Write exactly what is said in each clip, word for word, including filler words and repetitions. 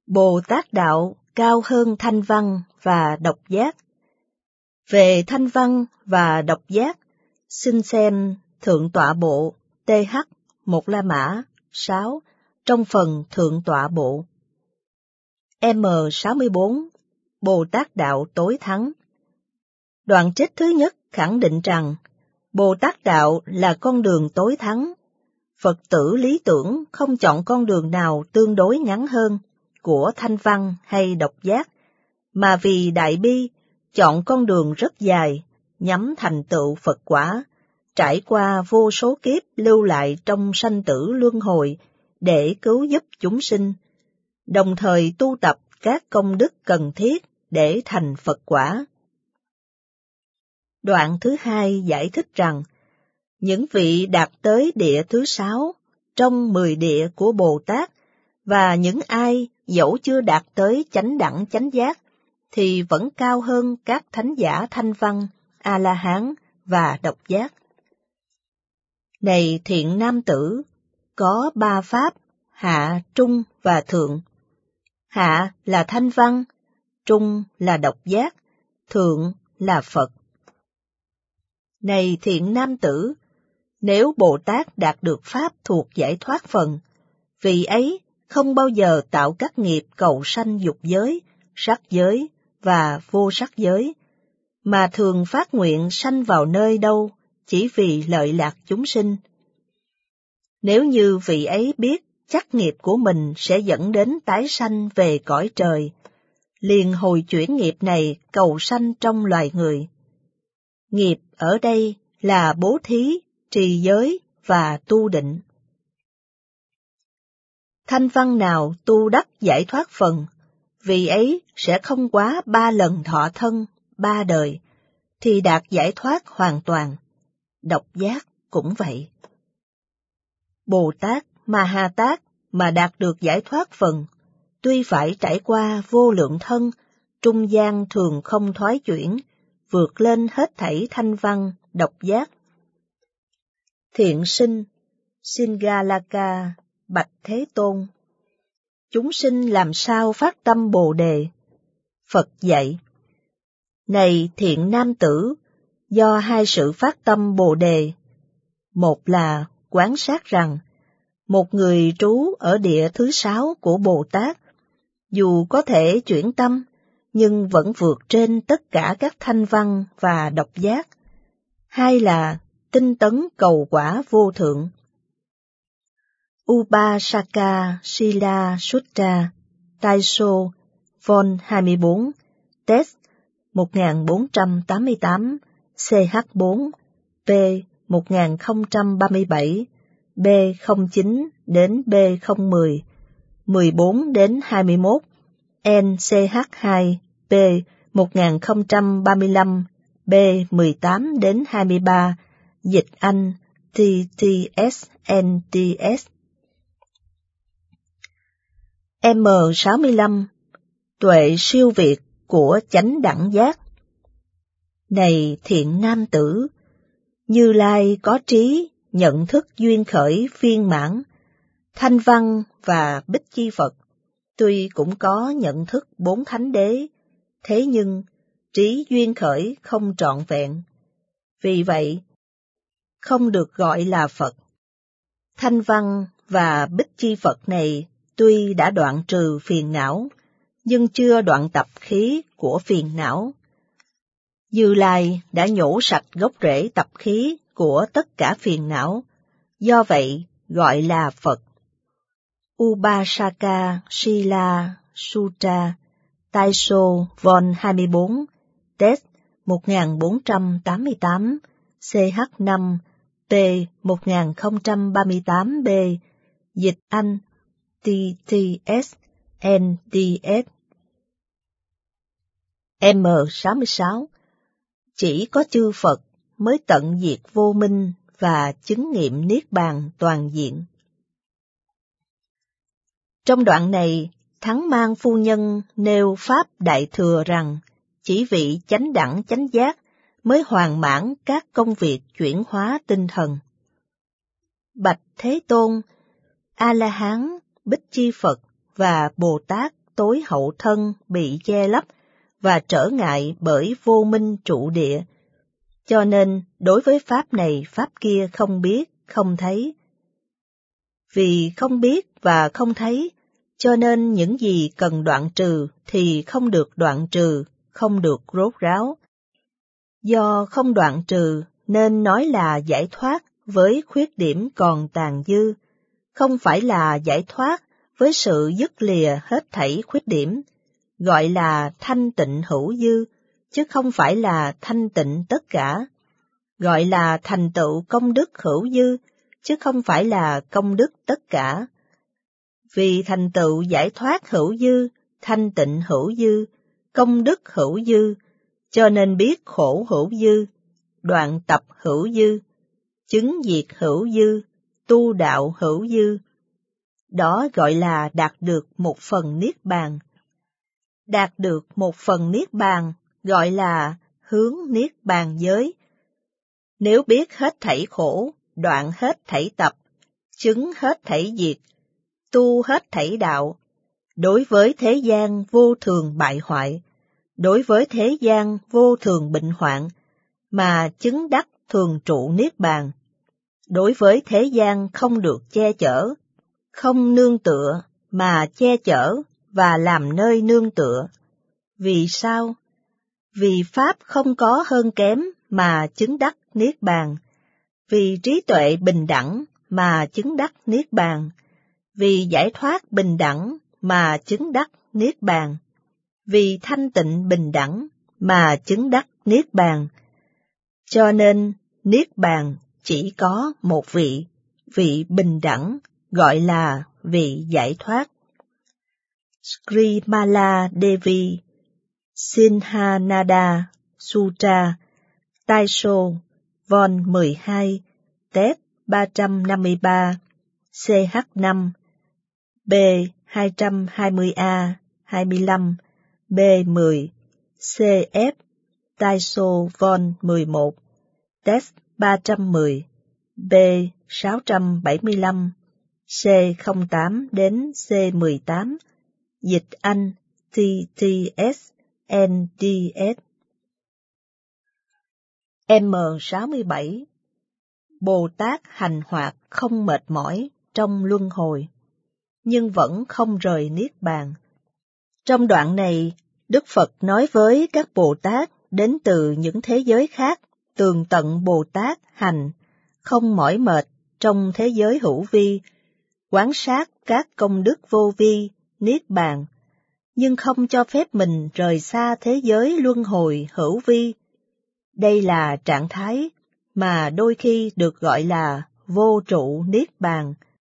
Bồ Tát Đạo cao hơn thanh văn và độc giác. Về thanh văn và độc giác, xin xem Thượng tọa bộ tê hát một La Mã sáu trong phần Thượng tọa bộ. M sáu mươi bốn Bồ Tát Đạo tối thắng. Đoạn trích thứ nhất khẳng định rằng Bồ Tát Đạo là con đường tối thắng. Phật tử lý tưởng không chọn con đường nào tương đối ngắn hơn của thanh văn hay độc giác, mà vì đại bi chọn con đường rất dài, nhắm thành tựu Phật quả, trải qua vô số kiếp lưu lại trong sanh tử luân hồi để cứu giúp chúng sinh, đồng thời tu tập các công đức cần thiết để thành Phật quả. Đoạn thứ hai giải thích rằng, những vị đạt tới địa thứ sáu trong mười địa của Bồ Tát và những ai dẫu chưa đạt tới chánh đẳng chánh giác thì vẫn cao hơn các thánh giả thanh văn, A-la-hán và độc giác. Này thiện nam tử, có ba pháp, hạ, trung và thượng. Hạ là thanh văn, trung là độc giác, thượng là Phật. Này thiện nam tử, nếu Bồ Tát đạt được pháp thuộc giải thoát phần, vị ấy không bao giờ tạo các nghiệp cầu sanh dục giới, sắc giới và vô sắc giới, mà thường phát nguyện sanh vào nơi đâu chỉ vì lợi lạc chúng sinh. Nếu như vị ấy biết chắc nghiệp của mình sẽ dẫn đến tái sanh về cõi trời, liền hồi chuyển nghiệp này cầu sanh trong loài người. Nghiệp ở đây là bố thí, trì giới và tu định. Thanh văn nào tu đắc giải thoát phần, vì ấy sẽ không quá ba lần thọ thân, ba đời, thì đạt giải thoát hoàn toàn. Độc giác cũng vậy. Bồ Tát, Ma Ha Tát mà đạt được giải thoát phần, tuy phải trải qua vô lượng thân, trung gian thường không thoái chuyển, vượt lên hết thảy thanh văn, độc giác. Thiện sinh, Singalaka, bạch Thế Tôn. Chúng sinh làm sao phát tâm Bồ Đề? Phật dạy. Này thiện nam tử, do hai sự phát tâm Bồ Đề. Một là quán sát rằng, một người trú ở địa thứ sáu của Bồ Tát, dù có thể chuyển tâm, nhưng vẫn vượt trên tất cả các thanh văn và độc giác. Hai là tinh tấn cầu quả vô thượng. Upasaka Sila Sutta, Taiso, Vol hai mươi bốn, Test một nghìn bốn trăm tám mươi tám, C H bốn, P một nghìn không trăm ba mươi bảy, B không chín đến B không mười, mười bốn đến hai mươi mốt, N C H hai, P một nghìn không trăm ba mươi lăm, B mười tám đến hai mươi ba, dịch Anh T T S N T S. M sáu mươi lăm Tuệ siêu việt của chánh đẳng giác. Này thiện nam tử, Như Lai có trí, nhận thức duyên khởi viên mãn, thanh văn và bích chi Phật, tuy cũng có nhận thức bốn thánh đế, thế nhưng trí duyên khởi không trọn vẹn. Vì vậy, không được gọi là Phật. Thanh văn và bích chi Phật này tuy đã đoạn trừ phiền não, nhưng chưa đoạn tập khí của phiền não. Như Lai đã nhổ sạch gốc rễ tập khí của tất cả phiền não, do vậy gọi là Phật. Upasaka Sila Sutta, Taiso Vol hai mươi bốn, Test một nghìn bốn trăm tám mươi tám, C H năm, P một nghìn không trăm ba mươi tám B, dịch Anh T T S N T S. M sáu mươi sáu Chỉ có chư Phật mới tận diệt vô minh và chứng nghiệm niết bàn toàn diện. Trong đoạn này, Thắng Mang Phu Nhân nêu pháp đại thừa rằng chỉ vị chánh đẳng chánh giác mới hoàn mãn các công việc chuyển hóa tinh thần. Bạch Thế Tôn, A-la-hán, Bích Chi Phật và Bồ Tát tối hậu thân bị che lấp và trở ngại bởi vô minh trụ địa. Cho nên, đối với pháp này, pháp kia không biết, không thấy. Vì không biết và không thấy, cho nên những gì cần đoạn trừ thì không được đoạn trừ, không được rốt ráo. Do không đoạn trừ nên nói là giải thoát với khuyết điểm còn tàn dư, không phải là giải thoát với sự dứt lìa hết thảy khuyết điểm, gọi là thanh tịnh hữu dư, chứ không phải là thanh tịnh tất cả, gọi là thành tựu công đức hữu dư, chứ không phải là công đức tất cả. Vì thành tựu giải thoát hữu dư, thanh tịnh hữu dư, công đức hữu dư, cho nên biết khổ hữu dư, đoạn tập hữu dư, chứng diệt hữu dư, tu đạo hữu dư. Đó gọi là đạt được một phần niết bàn. Đạt được một phần niết bàn gọi là hướng niết bàn giới. Nếu biết hết thảy khổ, đoạn hết thảy tập, chứng hết thảy diệt, tu hết thảy đạo, đối với thế gian vô thường bại hoại, đối với thế gian vô thường bệnh hoạn, mà chứng đắc thường trụ niết bàn, đối với thế gian không được che chở, không nương tựa, mà che chở và làm nơi nương tựa. Vì sao? Vì Pháp không có hơn kém mà chứng đắc niết bàn, vì trí tuệ bình đẳng mà chứng đắc niết bàn, vì giải thoát bình đẳng mà chứng đắc niết bàn, vì thanh tịnh bình đẳng mà chứng đắc niết bàn. Cho nên niết bàn chỉ có một vị, vị bình đẳng, gọi là vị giải thoát. Srimala Devi Sinhanada Sutra Taisho Von mười hai Tet ba trăm năm mươi ba C H năm B hai trăm hai mươi A hai mươi lăm B mười C F Taisho Von mười một Tet ba trăm mười B sáu trăm bảy mươi lăm C không tám đến C mười tám Dịch Anh T T S N D S M sáu mươi bảy Bồ Tát hành hoạt không mệt mỏi trong luân hồi, nhưng vẫn không rời niết bàn. Trong đoạn này, Đức Phật nói với các Bồ Tát đến từ những thế giới khác, tường tận Bồ Tát hành không mỏi mệt trong thế giới hữu vi, quán sát các công đức vô vi, niết bàn, nhưng không cho phép mình rời xa thế giới luân hồi hữu vi. Đây là trạng thái mà đôi khi được gọi là vô trụ niết bàn,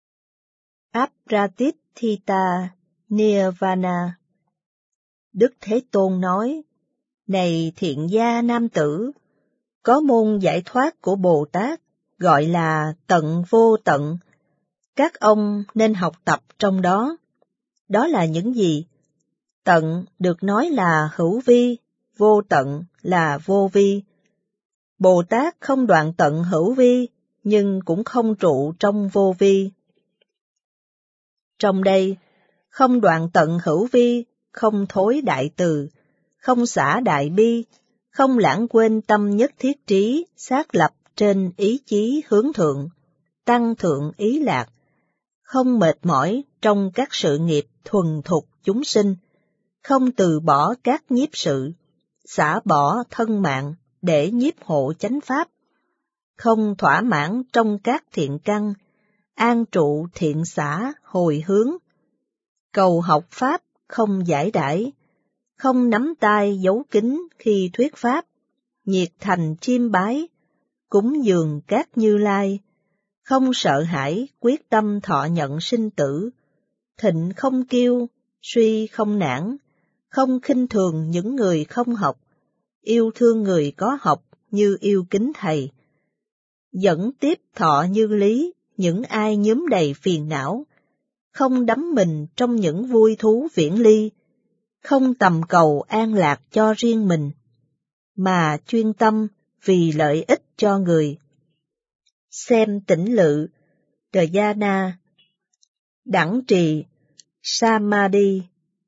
Apratithita Nirvana. Đức Thế Tôn nói, này thiện gia nam tử, có môn giải thoát của Bồ Tát gọi là tận vô tận, các ông nên học tập trong đó. Đó là những gì? Tận được nói là hữu vi, vô tận là vô vi. Bồ Tát không đoạn tận hữu vi, nhưng cũng không trụ trong vô vi. Trong đây, không đoạn tận hữu vi, không thối đại từ, không xả đại bi, không lãng quên tâm nhất thiết trí, xác lập trên ý chí hướng thượng, tăng thượng ý lạc, không mệt mỏi trong các sự nghiệp thuần thục chúng sinh, không từ bỏ các nhiếp sự, xả bỏ thân mạng để nhiếp hộ chánh pháp, không thỏa mãn trong các thiện căn, an trụ thiện xả hồi hướng, cầu học pháp không giải đãi, không nắm tay giấu kín khi thuyết pháp, nhiệt thành chiêm bái, cúng dường các Như Lai, không sợ hãi quyết tâm thọ nhận sinh tử, thịnh không kiêu, suy không nản, không khinh thường những người không học, yêu thương người có học như yêu kính thầy, dẫn tiếp thọ như lý những ai nhuốm đầy phiền não, không đắm mình trong những vui thú viễn ly, không tầm cầu an lạc cho riêng mình, mà chuyên tâm vì lợi ích cho người. Xem tĩnh lự, Dhyana, đẳng trì, Samadhi,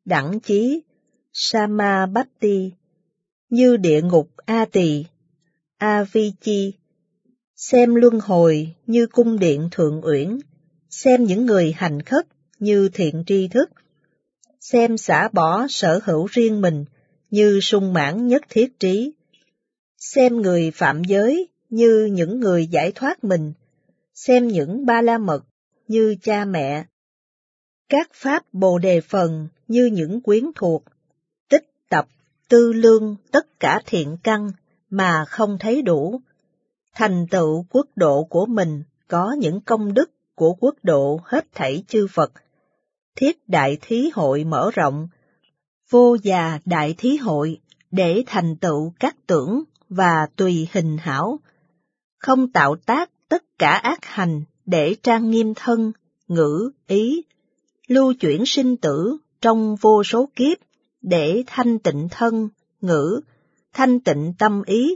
đẳng chí Samabatti, như địa ngục A Tỳ, Avichi, xem luân hồi như cung điện thượng uyển, xem những người hành khất như thiện tri thức, xem xả bỏ sở hữu riêng mình như sung mãn nhất thiết trí, xem người phạm giới như những người giải thoát mình, xem những ba la mật như cha mẹ, các pháp bồ đề phần như những quyến thuộc, tích tập, tư lương tất cả thiện căn mà không thấy đủ. Thành tựu quốc độ của mình có những công đức của quốc độ hết thảy chư Phật. Thiết đại thí hội mở rộng, vô già đại thí hội để thành tựu các tưởng và tùy hình hảo. Không tạo tác tất cả ác hành để trang nghiêm thân, ngữ, ý, lưu chuyển sinh tử trong vô số kiếp để thanh tịnh thân, ngữ, thanh tịnh tâm ý.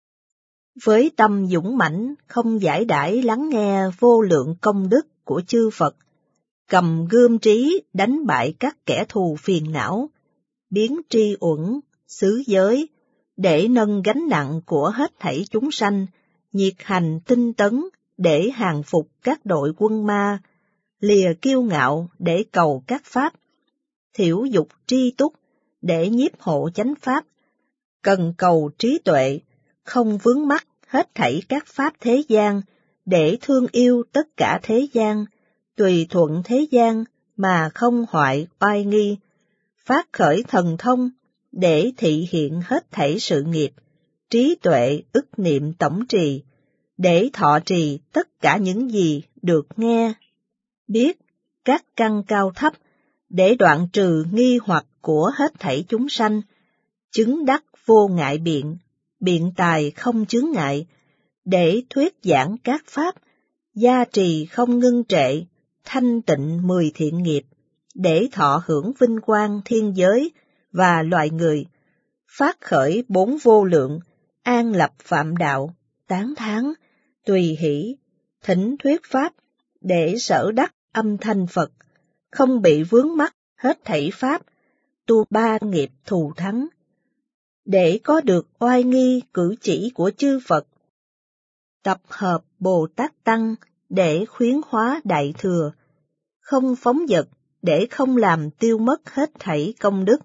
Với tâm dũng mãnh không giải đãi lắng nghe vô lượng công đức của chư Phật, cầm gươm trí đánh bại các kẻ thù phiền não, biến tri uẩn, xứ giới, để nâng gánh nặng của hết thảy chúng sanh, nhiệt hành tinh tấn để hàng phục các đội quân ma, lìa kiêu ngạo để cầu các pháp, thiểu dục tri túc để nhiếp hộ chánh pháp, cần cầu trí tuệ, không vướng mắc hết thảy các pháp thế gian, để thương yêu tất cả thế gian, tùy thuận thế gian mà không hoại oai nghi, phát khởi thần thông để thị hiện hết thảy sự nghiệp, trí tuệ ức niệm tổng trì, để thọ trì tất cả những gì được nghe, biết, các căn cao thấp, để đoạn trừ nghi hoặc của hết thảy chúng sanh, chứng đắc vô ngại biện, biện tài không chướng ngại, để thuyết giảng các pháp, gia trì không ngưng trệ, thanh tịnh mười thiện nghiệp, để thọ hưởng vinh quang thiên giới và loài người, phát khởi bốn vô lượng, an lập phạm đạo, tán thán, tùy hỷ, thỉnh thuyết pháp, để sở đắc âm thanh Phật, không bị vướng mắc hết thảy pháp, tu ba nghiệp thù thắng, để có được oai nghi cử chỉ của chư Phật. Tập hợp Bồ Tát Tăng để khuyến hóa đại thừa, không phóng dật để không làm tiêu mất hết thảy công đức.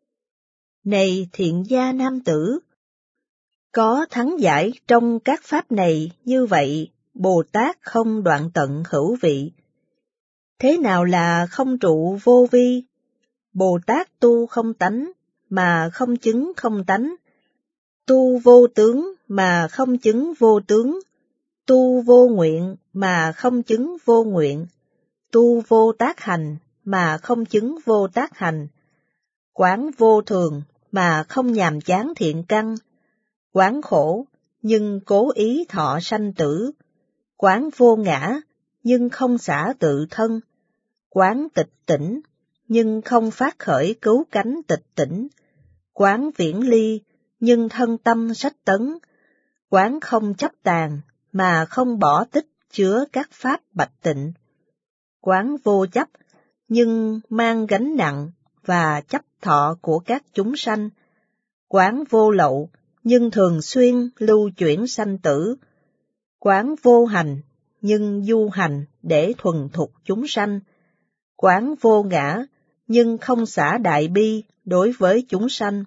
Này thiện gia nam tử, có thắng giải trong các pháp này như vậy, Bồ Tát không đoạn tận hữu vị. Thế nào là không trụ vô vi? Bồ Tát tu không tánh, mà không chứng không tánh, tu vô tướng mà không chứng vô tướng, tu vô nguyện mà không chứng vô nguyện, tu vô tác hành mà không chứng vô tác hành, quán vô thường mà không nhàm chán thiện căn, quán khổ nhưng cố ý thọ sanh tử, quán vô ngã nhưng không xả tự thân, quán tịch tỉnh nhưng không phát khởi cứu cánh tịch tỉnh, quán viễn ly nhưng thân tâm sách tấn, quán không chấp tàn mà không bỏ tích chứa các pháp bạch tịnh, quán vô chấp nhưng mang gánh nặng và chấp thọ của các chúng sanh, quán vô lậu nhưng thường xuyên lưu chuyển sanh tử, quán vô hành nhưng du hành để thuần thục chúng sanh, quán vô ngã nhưng không xả đại bi đối với chúng sanh,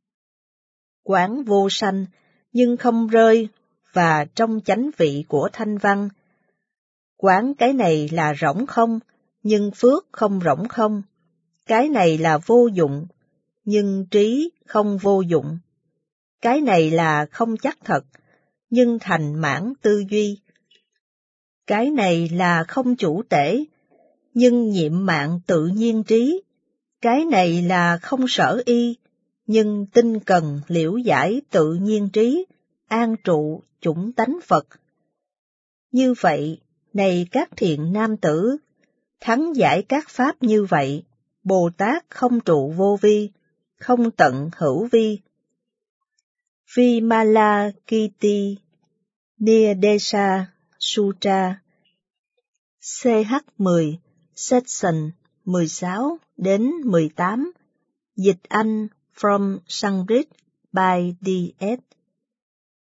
quán vô sanh nhưng không rơi và trong chánh vị của thanh văn, quán cái này là rỗng không nhưng phước không rỗng không, cái này là vô dụng nhưng trí không vô dụng, cái này là không chắc thật nhưng thành mãn tư duy, cái này là không chủ tể nhưng nhiệm mạng tự nhiên trí, cái này là không sở y nhưng tinh cần liễu giải tự nhiên trí, an trụ chủng tánh Phật. Như vậy, này các thiện nam tử, thắng giải các pháp như vậy, Bồ Tát không trụ vô vi, không tận hữu vi. Vimalakirti Nirdesa Sutra C H mười Section mười sáu đến mười tám. Dịch Anh from Sanskrit by D S